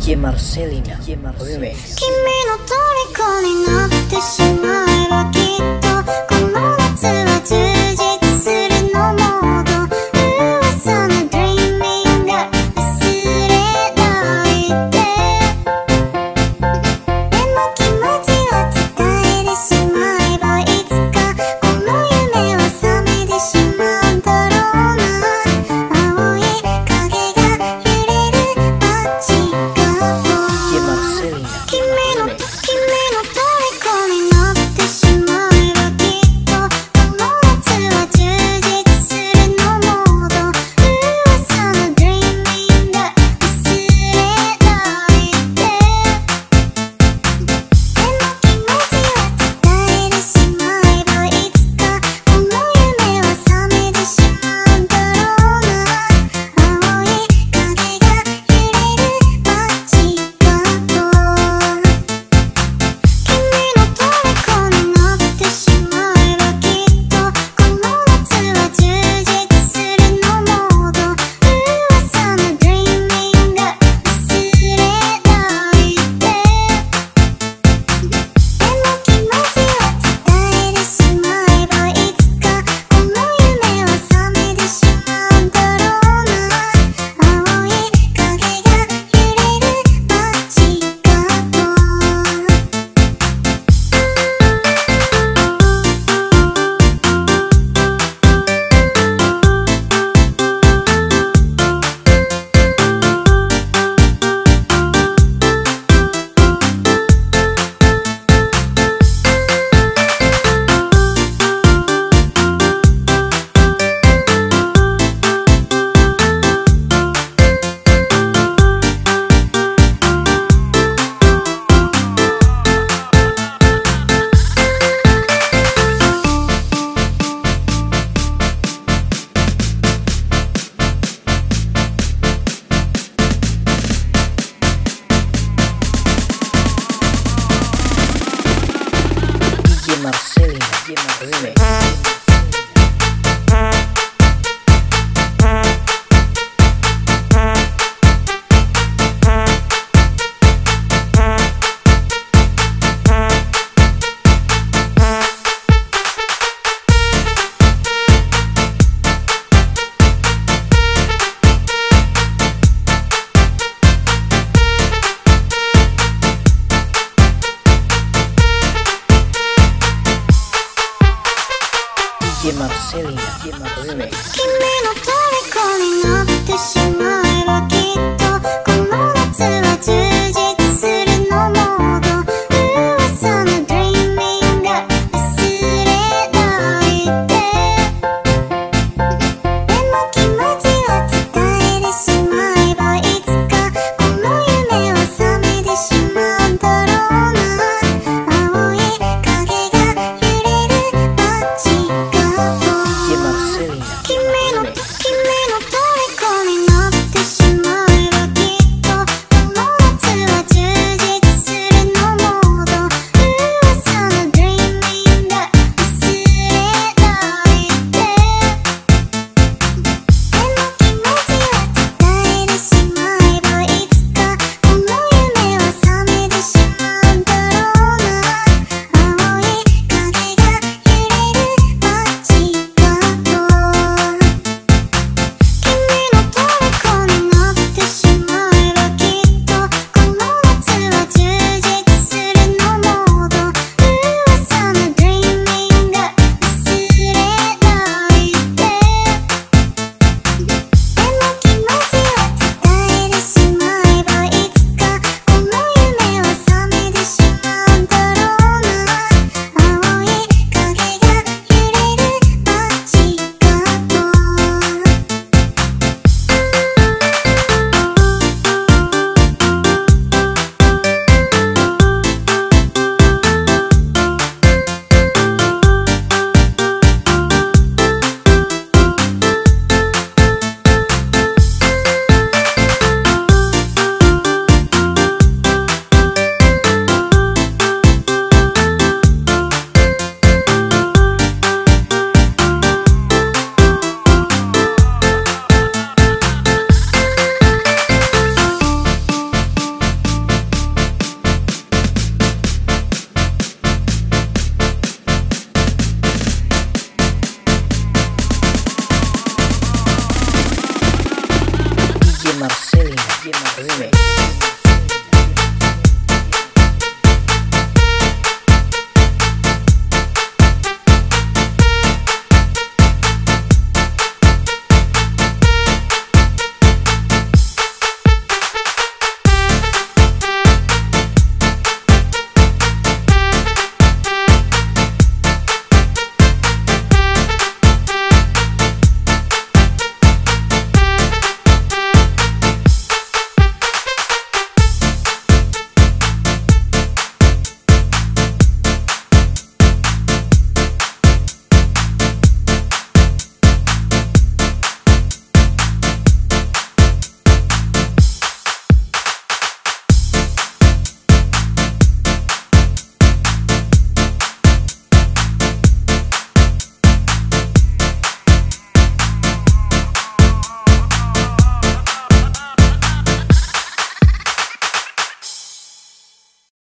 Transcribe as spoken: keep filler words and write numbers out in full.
ジェマルセリナリミックス。 君の虜になってしまえばきっとこの夏は充実するのモード。噂のドリーミングが忘れないで。でも気持ちを伝えてしまえばいつかこの夢は覚めてしまうんだろうな。青い影が揺れる街角。君の、君の虜になってしまえばきっとこの夏は充実するのモード。噂のドリーミングが忘れないで。でも気持ちは伝えてしまえばいつかこの夢は覚めてしまうんだろうな。青い影が揺れる街角。君の虜になってしまえばきっとこの夏は充実するのモード。噂のドリーミングが忘れないで。でも気持ちは伝えてしまえばいつかこの夢は覚めてしまうんだろうな。青い影が揺れる街角。 J Marcelina Remix. J Marcelina Remix. 君の虜になってしまえばきっとこの夏は充実するのモード。噂のドリーミングが忘れないで。でも気持ちを伝えてしまえばいつかこの夢は覚めてしまうんだろうな。青い影が揺れる街角。 J Marcelina 君の 「